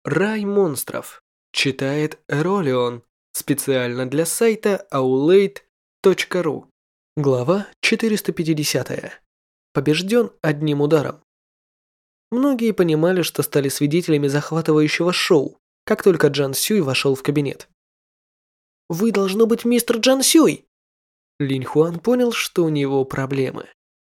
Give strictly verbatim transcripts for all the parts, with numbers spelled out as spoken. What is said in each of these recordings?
Рай монстров. Читает Ролион. Специально для сайта аулейт точка ру. Глава четыреста пятидесятая. Побежден одним ударом. Многие понимали, что стали свидетелями захватывающего шоу, как только Джан Сюй вошел в кабинет. «Вы должно быть мистер Джан Сюй!» Линь Хуан понял, что у него проблемы.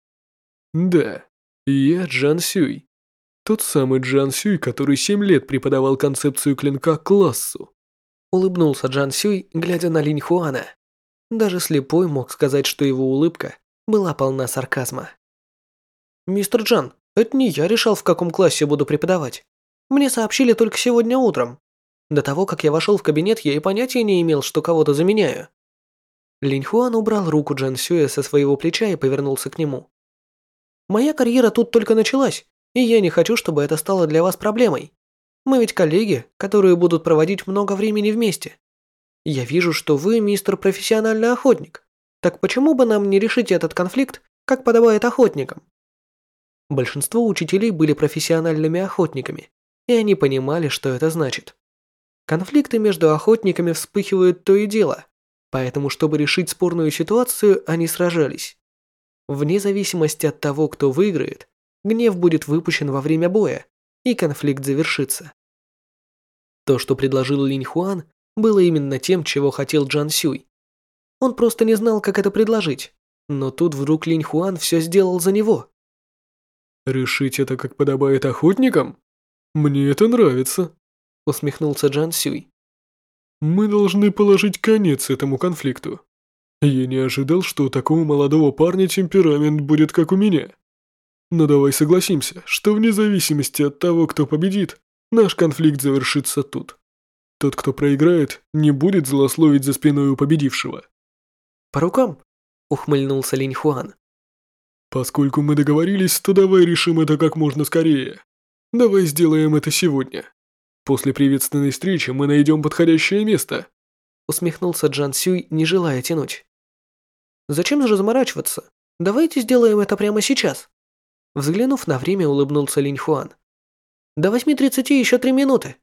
Да, я Джан Сюй. Тот самый Джан Сюй, который семь лет преподавал концепцию клинка классу. Улыбнулся Джан Сюй, глядя на Линь Хуана. Даже слепой мог сказать, что его улыбка была полна сарказма. «Мистер Джан, это не я решал, в каком классе буду преподавать. Мне сообщили только сегодня утром. До того, как я вошел в кабинет, я и понятия не имел, что кого-то заменяю». Линь Хуан убрал руку Джан Сюя со своего плеча и повернулся к нему. «Моя карьера тут только началась, и я не хочу, чтобы это стало для вас проблемой. Мы ведь коллеги, которые будут проводить много времени вместе. Я вижу, что вы, мистер профессиональный охотник. Так почему бы нам не решить этот конфликт, как подобает охотникам?» Большинство учителей были профессиональными охотниками, и они понимали, что это значит. Конфликты между охотниками вспыхивают то и дело, поэтому, чтобы решить спорную ситуацию, они сражались. Вне зависимости от того, кто выиграет, гнев будет выпущен во время боя, и конфликт завершится. То, что предложил Линь Хуан, было именно тем, чего хотел Джан Сюй. Он просто не знал, как это предложить, но тут вдруг Линь Хуан все сделал за него. «Решить это, как подобает охотникам? Мне это нравится», — усмехнулся Джан Сюй. «Мы должны положить конец этому конфликту. Я не ожидал, что у такого молодого парня темперамент будет как у меня. Но давай согласимся, что вне зависимости от того, кто победит, наш конфликт завершится тут. Тот, кто проиграет, не будет злословить за спиной у победившего». «По рукам?» — ухмыльнулся Линь Хуан. «Поскольку мы договорились, то давай решим это как можно скорее. Давай сделаем это сегодня. После приветственной встречи мы найдем подходящее место», — усмехнулся Джан Сюй, не желая тянуть. «Зачем же заморачиваться? Давайте сделаем это прямо сейчас». Взглянув на время, улыбнулся Линь Хуан. «До восьми тридцати еще три минуты».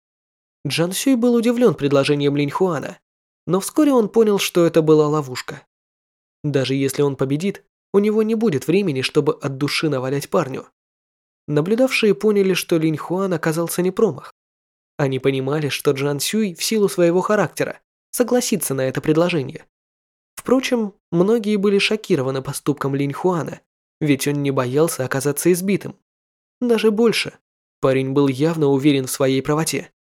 Джан Сюй был удивлен предложением Линь Хуана, но вскоре он понял, что это была ловушка. Даже если он победит, у него не будет времени, чтобы от души навалять парню. Наблюдавшие поняли, что Линь Хуан оказался не промах. Они понимали, что Джан Сюй в силу своего характера согласится на это предложение. Впрочем, многие были шокированы поступком Линь Хуана, ведь он не боялся оказаться избитым. Даже больше, парень был явно уверен в своей правоте.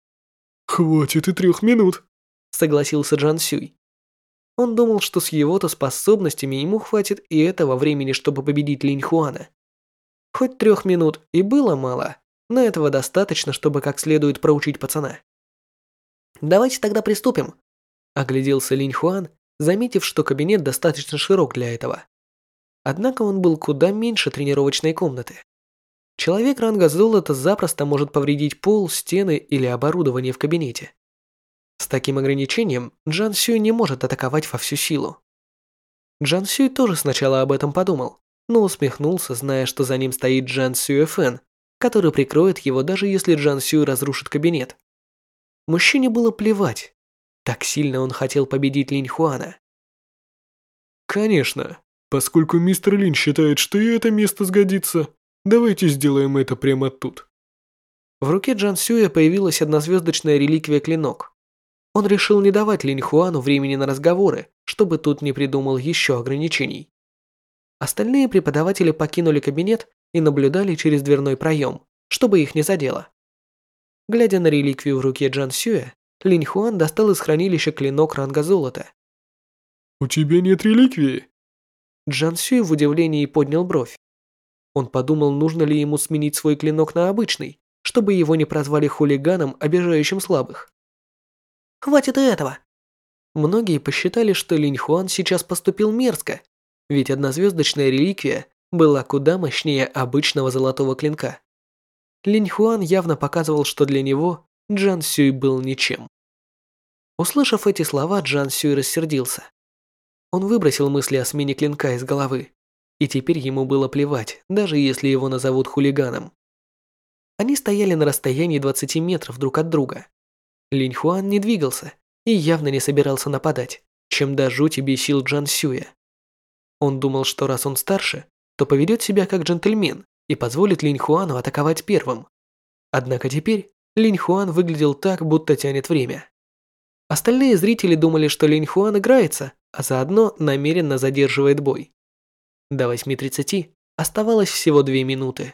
«Хватит и трех минут», — согласился Джан Сюй. Он думал, что с его-то способностями ему хватит и этого времени, чтобы победить Линь Хуана. Хоть трех минут и было мало, но этого достаточно, чтобы как следует проучить пацана. «Давайте тогда приступим», — огляделся Линь Хуан, заметив, что кабинет достаточно широк для этого. Однако он был куда меньше тренировочной комнаты. Человек ранга золота запросто может повредить пол, стены или оборудование в кабинете. С таким ограничением Джан Сюй не может атаковать во всю силу. Джан Сюй тоже сначала об этом подумал, но усмехнулся, зная, что за ним стоит Джан Сюэ Фэн, который прикроет его, даже если Джан Сюй разрушит кабинет. Мужчине было плевать. Так сильно он хотел победить Линь Хуана. «Конечно. Поскольку мистер Лин считает, что и это место сгодится, давайте сделаем это прямо тут». В руке Джан Сюя появилась однозвездочная реликвия клинок. Он решил не давать Линь Хуану времени на разговоры, чтобы тут не придумал еще ограничений. Остальные преподаватели покинули кабинет и наблюдали через дверной проем, чтобы их не задело. Глядя на реликвию в руке Джан Сюя, Линь Хуан достал из хранилища клинок ранга золота. «У тебя нет реликвии?» Джан Сюй в удивлении поднял бровь. Он подумал, нужно ли ему сменить свой клинок на обычный, чтобы его не прозвали хулиганом, обижающим слабых. «Хватит и этого!» Многие посчитали, что Линь Хуан сейчас поступил мерзко, ведь однозвездочная реликвия была куда мощнее обычного золотого клинка. Линь Хуан явно показывал, что для него Джан Сюй был ничем. Услышав эти слова, Джан Сюй рассердился. Он выбросил мысли о смене клинка из головы, и теперь ему было плевать, даже если его назовут хулиганом. Они стояли на расстоянии двадцати метров друг от друга. Линь Хуан не двигался и явно не собирался нападать, чем до жути бесил Джан Сюя. Он думал, что раз он старше, то поведет себя как джентльмен и позволит Линь Хуану атаковать первым. Однако теперь Линь Хуан выглядел так, будто тянет время. Остальные зрители думали, что Линь Хуан играется, а заодно намеренно задерживает бой. До восьми тридцати оставалось всего две минуты.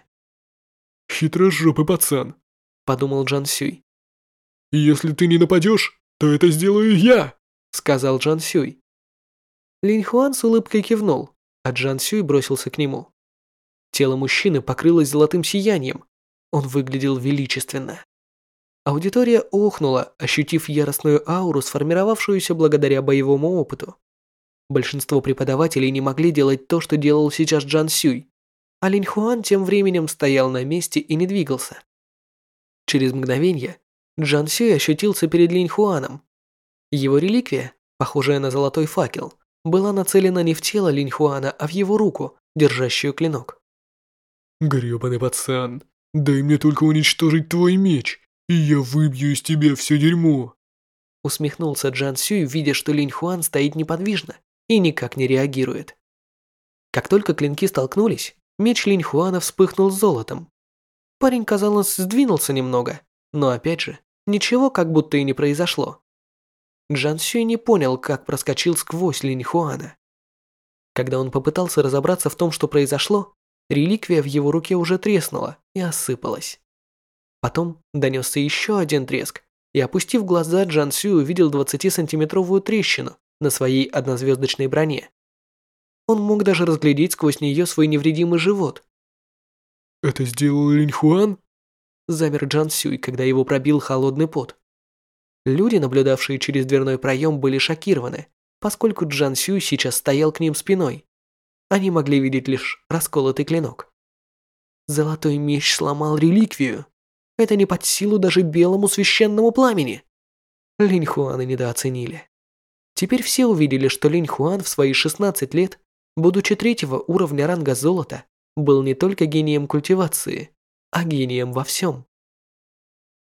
«Хитрожопый пацан», – подумал Джан Сюй. «Если ты не нападешь, то это сделаю я», – сказал Джан Сюй. Линь Хуан с улыбкой кивнул, а Джан Сюй бросился к нему. Тело мужчины покрылось золотым сиянием. Он выглядел величественно. Аудитория охнула, ощутив яростную ауру, сформировавшуюся благодаря боевому опыту. Большинство преподавателей не могли делать то, что делал сейчас Джан Сюй, а Линь Хуан тем временем стоял на месте и не двигался. Через мгновение Джан Сюй ощутился перед Линь Хуаном. Его реликвия, похожая на золотой факел, была нацелена не в тело Линь Хуана, а в его руку, держащую клинок. «Грёбаный пацан, дай мне только уничтожить твой меч, и я выбью из тебя все дерьмо», усмехнулся Джан Сюй, видя, что Линь Хуан стоит неподвижно и никак не реагирует. Как только клинки столкнулись, меч Линь Хуана вспыхнул золотом. Парень, казалось, сдвинулся немного, но опять же, ничего как будто и не произошло. Джан Сюй не понял, как проскочил сквозь Линь Хуана. Когда он попытался разобраться в том, что произошло, реликвия в его руке уже треснула и осыпалась. Потом донесся еще один треск, и, опустив глаза, Джан Сюй увидел двадцатисантиметровую трещину на своей однозвездочной броне. Он мог даже разглядеть сквозь нее свой невредимый живот. «Это сделал Линь Хуан?» Замер Джан Сюй, когда его пробил холодный пот. Люди, наблюдавшие через дверной проем, были шокированы, поскольку Джан Сюй сейчас стоял к ним спиной. Они могли видеть лишь расколотый клинок. Золотой меч сломал реликвию. Это не под силу даже белому священному пламени. Линь Хуана недооценили. Теперь все увидели, что Линь Хуан в свои шестнадцать лет, будучи третьего уровня ранга золота, был не только гением культивации, а гением во всем.